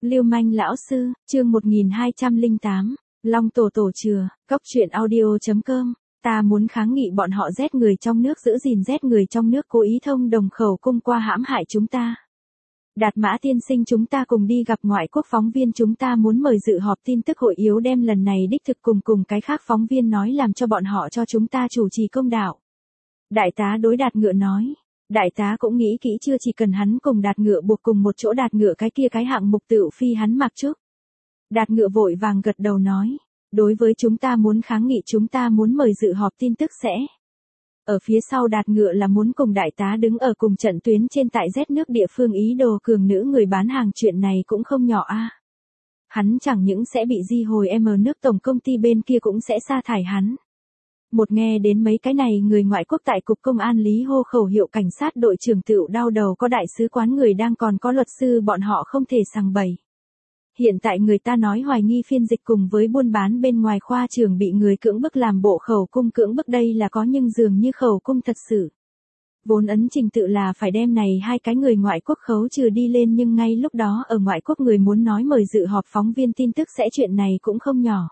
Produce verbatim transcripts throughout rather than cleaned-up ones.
Lưu manh lão sư, chương một nghìn hai trăm lẻ tám, Long tổ tổ chừa, cốc truyện audio chấm com. Ta muốn kháng nghị bọn họ giết người trong nước, giữ gìn giết người trong nước, cố ý thông đồng khẩu cung qua hãm hại chúng ta. Đạt Mã tiên sinh, chúng ta cùng đi gặp ngoại quốc phóng viên, chúng ta muốn mời dự họp tin tức hội yếu đem lần này đích thực cùng cùng cái khác phóng viên nói, làm cho bọn họ cho chúng ta chủ trì công đạo. Đại tá đối Đạt Ngựa nói. Đại tá cũng nghĩ kỹ chưa, chỉ cần hắn cùng Đạt Ngựa buộc cùng một chỗ, Đạt Ngựa cái kia cái hạng mục tựu phi hắn mặc trước. Đạt Ngựa vội vàng gật đầu nói. Đối với chúng ta muốn kháng nghị, chúng ta muốn mời dự họp tin tức sẽ. Ở phía sau Đạt Ngựa là muốn cùng đại tá đứng ở cùng trận tuyến trên tại Z nước địa phương, ý đồ cường nữ người bán hàng, chuyện này cũng không nhỏ a. Hắn chẳng những sẽ bị di hồi M nước, tổng công ty bên kia cũng sẽ sa thải hắn. Một nghe đến mấy cái này, người ngoại quốc tại cục công an lý hô khẩu hiệu cảnh sát đội trưởng tựu đau đầu, có đại sứ quán người đang, còn có luật sư, bọn họ không thể sằng bày. Hiện tại người ta nói hoài nghi phiên dịch cùng với buôn bán bên ngoài khoa trưởng bị người cưỡng bức làm bộ khẩu cung, cưỡng bức đây là có, nhưng dường như khẩu cung thật sự. Vốn ấn trình tự là phải đem này hai cái người ngoại quốc khấu trừ đi lên, nhưng ngay lúc đó ở ngoại quốc người muốn nói mời dự họp phóng viên tin tức sẽ, chuyện này cũng không nhỏ.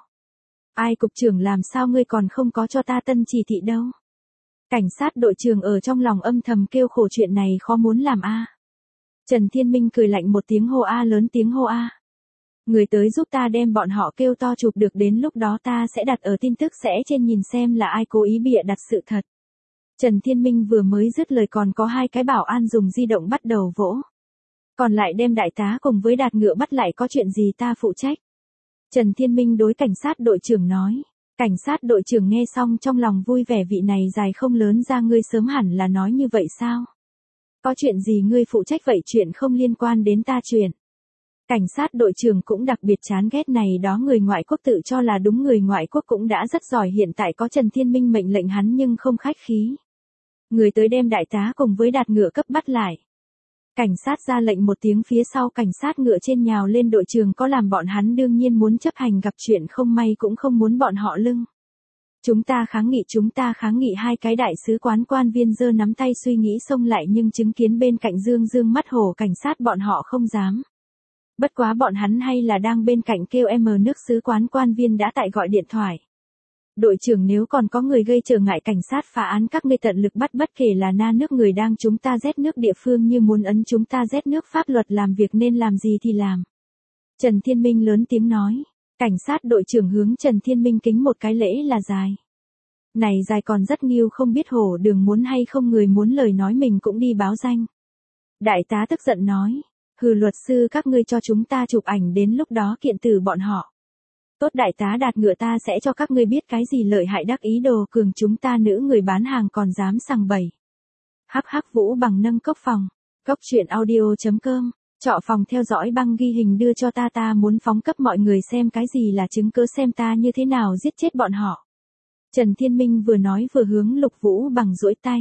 Ai cục trưởng, làm sao ngươi còn không có cho ta tân chỉ thị đâu? Cảnh sát đội trưởng ở trong lòng âm thầm kêu khổ, chuyện này khó muốn làm a. Trần Thiên Minh cười lạnh một tiếng, hô a, lớn tiếng hô a. Người tới giúp ta đem bọn họ kêu to chụp được, đến lúc đó ta sẽ đặt ở tin tức sẽ trên, nhìn xem là ai cố ý bịa đặt sự thật. Trần Thiên Minh vừa mới dứt lời, còn có hai cái bảo an dùng di động bắt đầu vỗ. Còn lại đem đại tá cùng với Đạt Ngựa bắt lại, có chuyện gì ta phụ trách. Trần Thiên Minh đối cảnh sát đội trưởng nói. Cảnh sát đội trưởng nghe xong trong lòng vui vẻ, vị này dài không lớn ra, ngươi sớm hẳn là nói như vậy sao? Có chuyện gì ngươi phụ trách vậy, chuyện không liên quan đến ta chuyện. Cảnh sát đội trưởng cũng đặc biệt chán ghét này đó người ngoại quốc tự cho là đúng, người ngoại quốc cũng đã rất giỏi, hiện tại có Trần Thiên Minh mệnh lệnh hắn nhưng không khách khí. Người tới đem đại tá cùng với Đạt Ngựa cấp bắt lại. Cảnh sát ra lệnh một tiếng, phía sau cảnh sát ngựa trên nhào lên đội trưởng, có làm bọn hắn đương nhiên muốn chấp hành, gặp chuyện không may cũng không muốn bọn họ lưng. Chúng ta kháng nghị, chúng ta kháng nghị, hai cái đại sứ quán quan viên giơ nắm tay suy nghĩ xông lại, nhưng chứng kiến bên cạnh dương dương mắt hổ cảnh sát, bọn họ không dám. Bất quá bọn hắn hay là đang bên cạnh kêu M nước sứ quán quan viên đã tại gọi điện thoại. Đội trưởng, nếu còn có người gây trở ngại cảnh sát phá án, các ngươi tận lực bắt, bất kể là Na nước người đang chúng ta Z nước địa phương như muốn ấn chúng ta Z nước pháp luật làm việc nên làm gì thì làm. Trần Thiên Minh lớn tiếng nói. Cảnh sát đội trưởng hướng Trần Thiên Minh kính một cái lễ là dài. Này dài còn rất nghiêu, không biết hổ đường muốn hay không, người muốn lời nói mình cũng đi báo danh. Đại tá tức giận nói. Hừ, luật sư các ngươi cho chúng ta chụp ảnh, đến lúc đó kiện từ bọn họ. Tốt đại tá Đạt Ngựa, ta sẽ cho các ngươi biết cái gì lợi hại đắc ý đồ cường chúng ta nữ người bán hàng còn dám sằng bậy. Hắc hắc, Vũ Bằng nâng cốc phòng. Cốc truyện audio chấm com. Trọ phòng theo dõi băng ghi hình đưa cho ta, ta muốn phóng cấp mọi người xem cái gì là chứng cứ, xem ta như thế nào giết chết bọn họ. Trần Thiên Minh vừa nói vừa hướng Lục Vũ Bằng duỗi tay.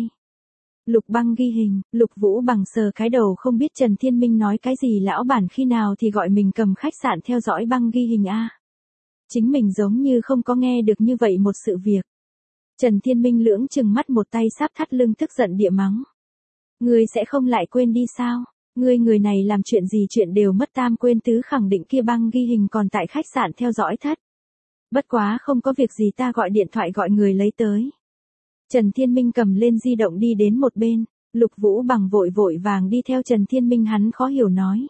Lục băng ghi hình, Lục Vũ Bằng sờ cái đầu, không biết Trần Thiên Minh nói cái gì, lão bản khi nào thì gọi mình cầm khách sạn theo dõi băng ghi hình a. Chính mình giống như không có nghe được như vậy một sự việc. Trần Thiên Minh lưỡng chừng mắt, một tay sáp thắt lưng, tức giận địa mắng. Ngươi sẽ không lại quên đi sao? Ngươi người này làm chuyện gì chuyện đều mất tam quên tứ, khẳng định kia băng ghi hình còn tại khách sạn theo dõi thất. Bất quá không có việc gì, ta gọi điện thoại gọi người lấy tới. Trần Thiên Minh cầm lên di động đi đến một bên, Lục Vũ Bằng vội vội vàng đi theo Trần Thiên Minh, hắn khó hiểu nói.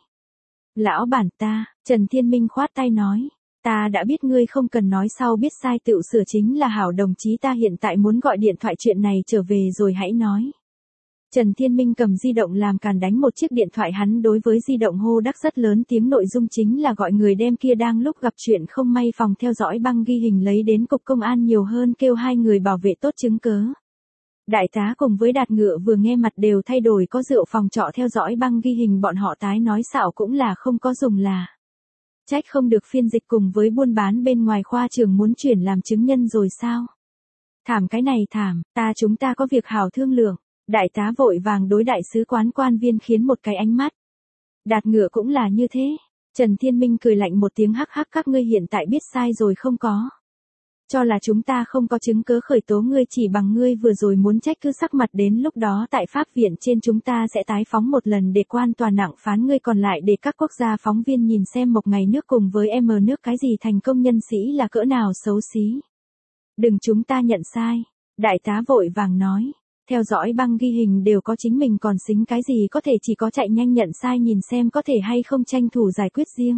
Lão bản ta, Trần Thiên Minh khoát tay nói. Ta đã biết, ngươi không cần nói, sau biết sai tựu sửa chính là hảo đồng chí, ta hiện tại muốn gọi điện thoại, chuyện này trở về rồi hãy nói. Trần Thiên Minh cầm di động làm càn đánh một chiếc điện thoại, hắn đối với di động hô đắc rất lớn tiếng, nội dung chính là gọi người đem kia đang lúc gặp chuyện không may phòng theo dõi băng ghi hình lấy đến cục công an, nhiều hơn kêu hai người bảo vệ tốt chứng cớ. Đại tá cùng với Đạt Ngựa vừa nghe mặt đều thay đổi, có rượu phòng trọ theo dõi băng ghi hình, bọn họ tái nói xạo cũng là không có dùng là. Trách không được phiên dịch cùng với buôn bán bên ngoài khoa trưởng muốn chuyển làm chứng nhân rồi sao? Thảm cái này thảm, ta chúng ta có việc hảo thương lượng. Đại tá vội vàng đối đại sứ quán quan viên khiến một cái ánh mắt. Đạt Ngựa cũng là như thế. Trần Thiên Minh cười lạnh một tiếng, hắc hắc, các ngươi hiện tại biết sai rồi không có? Cho là chúng ta không có chứng cứ khởi tố ngươi chỉ bằng ngươi vừa rồi muốn trách cứ sắc mặt đến lúc đó tại pháp viện trên chúng ta sẽ tái phóng một lần để quan tòa nặng phán ngươi còn lại để các quốc gia phóng viên nhìn xem Mộc Ngày nước cùng với em nước cái gì thành công nhân sĩ là cỡ nào xấu xí. Đừng chúng ta nhận sai. Đại tá vội vàng nói. Theo dõi băng ghi hình đều có chính mình còn xính cái gì có thể chỉ có chạy nhanh nhận sai nhìn xem có thể hay không tranh thủ giải quyết riêng.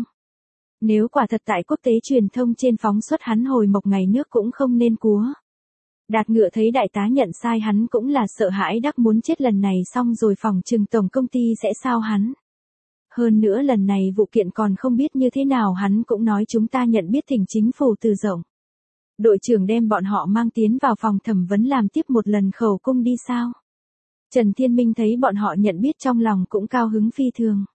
Nếu quả thật tại quốc tế truyền thông trên phóng xuất hắn hồi Mộc Ngày nước cũng không nên cúa. Đạt Ngựa thấy đại tá nhận sai hắn cũng là sợ hãi đắc muốn chết lần này xong rồi phòng trừng tổng công ty sẽ sao hắn. Hơn nữa lần này vụ kiện còn không biết như thế nào hắn cũng nói chúng ta nhận biết thỉnh chính phủ từ rộng. Đội trưởng đem bọn họ mang tiến vào phòng thẩm vấn làm tiếp một lần khẩu cung đi sao. Trần Thiên Minh thấy bọn họ nhận biết trong lòng cũng cao hứng phi thường.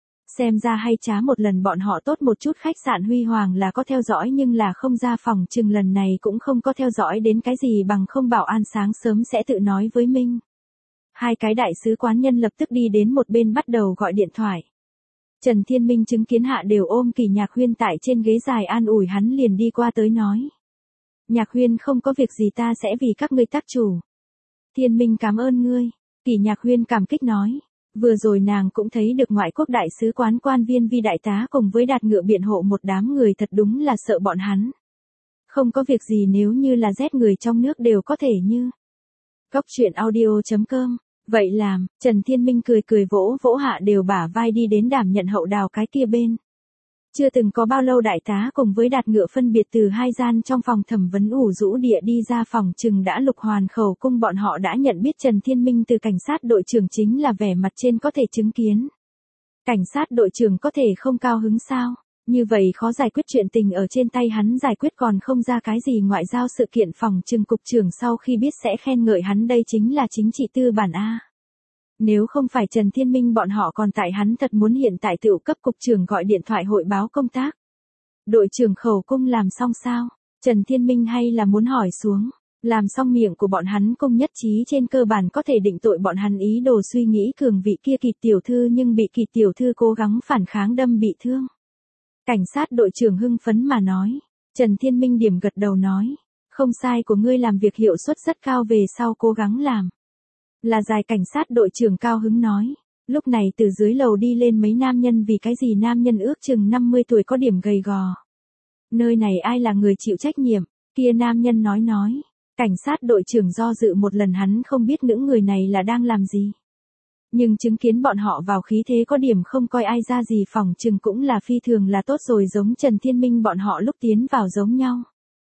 Xem ra hay trá một lần bọn họ tốt một chút khách sạn Huy Hoàng là có theo dõi nhưng là không ra phòng chừng lần này cũng không có theo dõi đến cái gì bằng không bảo an sáng sớm sẽ tự nói với Minh. Hai cái đại sứ quán nhân lập tức đi đến một bên bắt đầu gọi điện thoại. Trần Thiên Minh chứng kiến hạ đều ôm Kỳ Nhạc Huyên tại trên ghế dài an ủi hắn liền đi qua tới nói. Nhạc Huyên không có việc gì ta sẽ vì các ngươi tác chủ. Thiên Minh cảm ơn ngươi. Kỳ Nhạc Huyên cảm kích nói. Vừa rồi nàng cũng thấy được ngoại quốc đại sứ quán quan viên Vi đại tá cùng với Đạt Ngựa biện hộ một đám người thật đúng là sợ bọn hắn. Không có việc gì nếu như là rét người trong nước đều có thể như. Góc truyện audio chấm com. Vậy làm, Trần Thiên Minh cười cười vỗ vỗ hạ đều bả vai đi đến đảm nhận hậu đào cái kia bên. Chưa từng có bao lâu đại tá cùng với Đạt Ngựa phân biệt từ hai gian trong phòng thẩm vấn ủ rũ địa đi ra phòng chừng đã lục hoàn khẩu cung bọn họ đã nhận biết Trần Thiên Minh từ cảnh sát đội trưởng chính là vẻ mặt trên có thể chứng kiến. Cảnh sát đội trưởng có thể không cao hứng sao, như vậy khó giải quyết chuyện tình ở trên tay hắn giải quyết còn không ra cái gì ngoại giao sự kiện phòng trừng cục trưởng sau khi biết sẽ khen ngợi hắn đây chính là chính trị tư bản A. Nếu không phải Trần Thiên Minh bọn họ còn tại hắn thật muốn hiện tại tự cấp cục trưởng gọi điện thoại hội báo công tác. Đội trưởng khẩu cung làm xong sao? Trần Thiên Minh hay là muốn hỏi xuống. Làm xong miệng của bọn hắn cung nhất trí trên cơ bản có thể định tội bọn hắn ý đồ suy nghĩ cường vị kia Kỳ tiểu thư nhưng bị Kỳ tiểu thư cố gắng phản kháng đâm bị thương. Cảnh sát đội trưởng hưng phấn mà nói. Trần Thiên Minh điểm gật đầu nói. Không sai của ngươi làm việc hiệu suất rất cao về sau cố gắng làm. Là dài cảnh sát đội trưởng cao hứng nói. Lúc này từ dưới lầu đi lên mấy nam nhân vì cái gì nam nhân ước chừng năm mươi tuổi có điểm gầy gò. Nơi này ai là người chịu trách nhiệm, kia nam nhân nói nói. Cảnh sát đội trưởng do dự một lần hắn không biết những người này là đang làm gì. Nhưng chứng kiến bọn họ vào khí thế có điểm không coi ai ra gì phòng chừng cũng là phi thường là tốt rồi giống Trần Thiên Minh bọn họ lúc tiến vào giống nhau.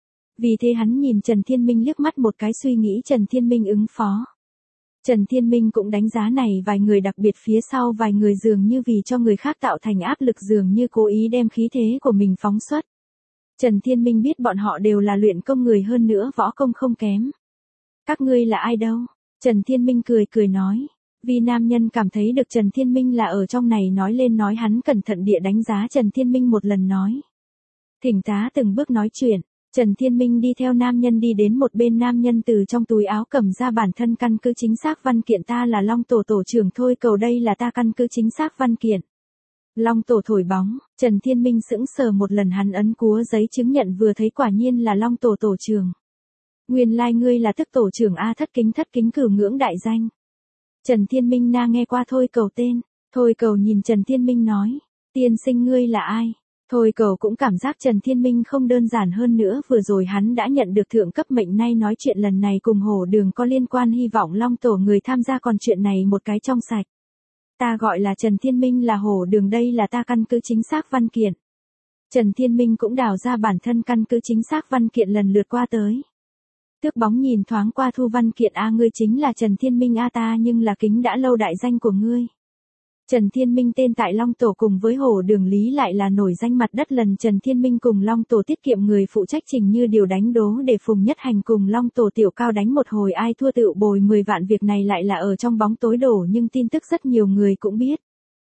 Vì thế hắn nhìn Trần Thiên Minh liếc mắt một cái suy nghĩ Trần Thiên Minh ứng phó. Trần Thiên Minh cũng đánh giá này vài người đặc biệt phía sau vài người dường như vì cho người khác tạo thành áp lực dường như cố ý đem khí thế của mình phóng xuất. Trần Thiên Minh biết bọn họ đều là luyện công người hơn nữa võ công không kém. Các ngươi là ai đâu? Trần Thiên Minh cười cười nói. Vì nam nhân cảm thấy được Trần Thiên Minh là ở trong này nói lên nói hắn cẩn thận địa đánh giá Trần Thiên Minh một lần nói. Thỉnh tá từng bước nói chuyện. Trần Thiên Minh đi theo nam nhân đi đến một bên nam nhân từ trong túi áo cầm ra bản thân căn cứ chính xác văn kiện ta là Long Tổ tổ trưởng thôi cầu đây là ta căn cứ chính xác văn kiện. Long Tổ thổi bóng, Trần Thiên Minh sững sờ một lần hắn ấn cúa giấy chứng nhận vừa thấy quả nhiên là Long Tổ tổ trưởng. Nguyên lai like ngươi là tức tổ trưởng A thất kính thất kính cửu ngưỡng đại danh. Trần Thiên Minh na nghe qua thôi cầu tên, thôi cầu nhìn Trần Thiên Minh nói, tiên sinh ngươi là ai? Thôi cầu cũng cảm giác Trần Thiên Minh không đơn giản hơn nữa vừa rồi hắn đã nhận được thượng cấp mệnh nay nói chuyện lần này cùng Hổ Đường có liên quan hy vọng Long Tổ người tham gia còn chuyện này một cái trong sạch. Ta gọi là Trần Thiên Minh là Hổ Đường đây là ta căn cứ chính xác văn kiện. Trần Thiên Minh cũng đào ra bản thân căn cứ chính xác văn kiện lần lượt qua tới. Tước bóng nhìn thoáng qua thu văn kiện A ngươi chính là Trần Thiên Minh A ta nhưng là kính đã lâu đại danh của ngươi. Trần Thiên Minh tên tại Long Tổ cùng với Hổ Đường Lý lại là nổi danh mặt đất lần Trần Thiên Minh cùng Long Tổ tiết kiệm người phụ trách trình như điều đánh đố để Phùng Nhất Hành cùng Long Tổ tiểu cao đánh một hồi ai thua tự bồi mười vạn việc này lại là ở trong bóng tối đổ nhưng tin tức rất nhiều người cũng biết.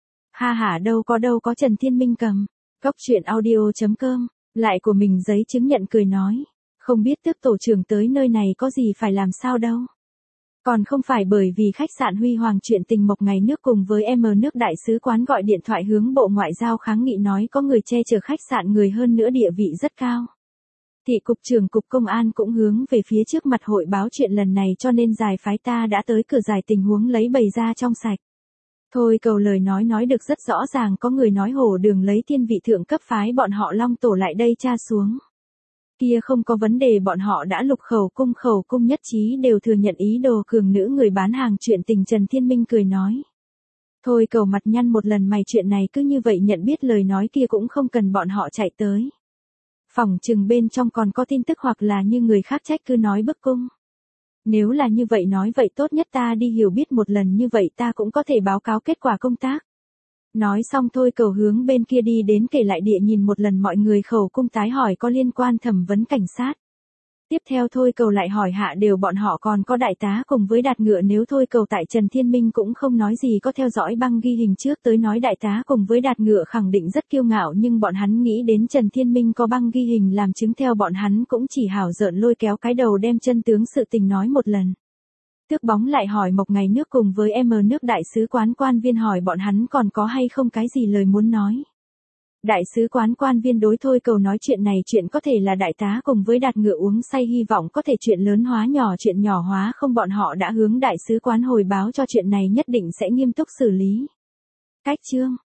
Ha ha đâu có đâu có Trần Thiên Minh cầm. Góc truyện audio chấm com, lại của mình giấy chứng nhận cười nói. Không biết tước tổ trưởng tới nơi này có gì phải làm sao đâu. Còn không phải bởi vì khách sạn Huy Hoàng chuyện tình Mộc Ngày nước cùng với em nước đại sứ quán gọi điện thoại hướng Bộ Ngoại giao kháng nghị nói có người che chở khách sạn người hơn nữa địa vị rất cao. Thị cục trưởng cục công an cũng hướng về phía trước mặt hội báo chuyện lần này cho nên giải phái ta đã tới cửa giải tình huống lấy bày ra trong sạch. Thôi cầu lời nói nói được rất rõ ràng, có người nói hổ đường lấy thiên vị thượng cấp phái bọn họ Long Tổ lại đây tra xuống. Kia không có vấn đề, bọn họ đã lục khẩu cung khẩu cung nhất trí đều thừa nhận ý đồ cường nữ người bán hàng chuyện tình. Trần Thiên Minh cười nói. Thôi cầu mặt nhăn một lần mày, chuyện này cứ như vậy nhận biết lời nói kia cũng không cần bọn họ chạy tới. Phỏng chừng bên trong còn có tin tức hoặc là như người khác trách cứ nói bức cung. Nếu là như vậy nói vậy tốt nhất ta đi hiểu biết một lần, như vậy ta cũng có thể báo cáo kết quả công tác. Nói xong thôi cầu hướng bên kia đi đến kể lại địa nhìn một lần mọi người khẩu cung tái hỏi có liên quan thẩm vấn cảnh sát. Tiếp theo thôi cầu lại hỏi hạ đều bọn họ còn có đại tá cùng với Đạt Ngựa, nếu thôi cầu tại Trần Thiên Minh cũng không nói gì, có theo dõi băng ghi hình trước tới nói đại tá cùng với Đạt Ngựa khẳng định rất kiêu ngạo, nhưng bọn hắn nghĩ đến Trần Thiên Minh có băng ghi hình làm chứng, theo bọn hắn cũng chỉ hảo giỡn lôi kéo cái đầu đem chân tướng sự tình nói một lần. Tước bóng lại hỏi Mộc Ngày Nước cùng với em nước đại sứ quán quan viên hỏi bọn hắn còn có hay không cái gì lời muốn nói. Đại sứ quán quan viên đối thôi cầu nói chuyện này chuyện có thể là đại tá cùng với Đạt Ngựa uống say, hy vọng có thể chuyện lớn hóa nhỏ, chuyện nhỏ hóa không, bọn họ đã hướng đại sứ quán hồi báo cho chuyện này nhất định sẽ nghiêm túc xử lý. Cách chương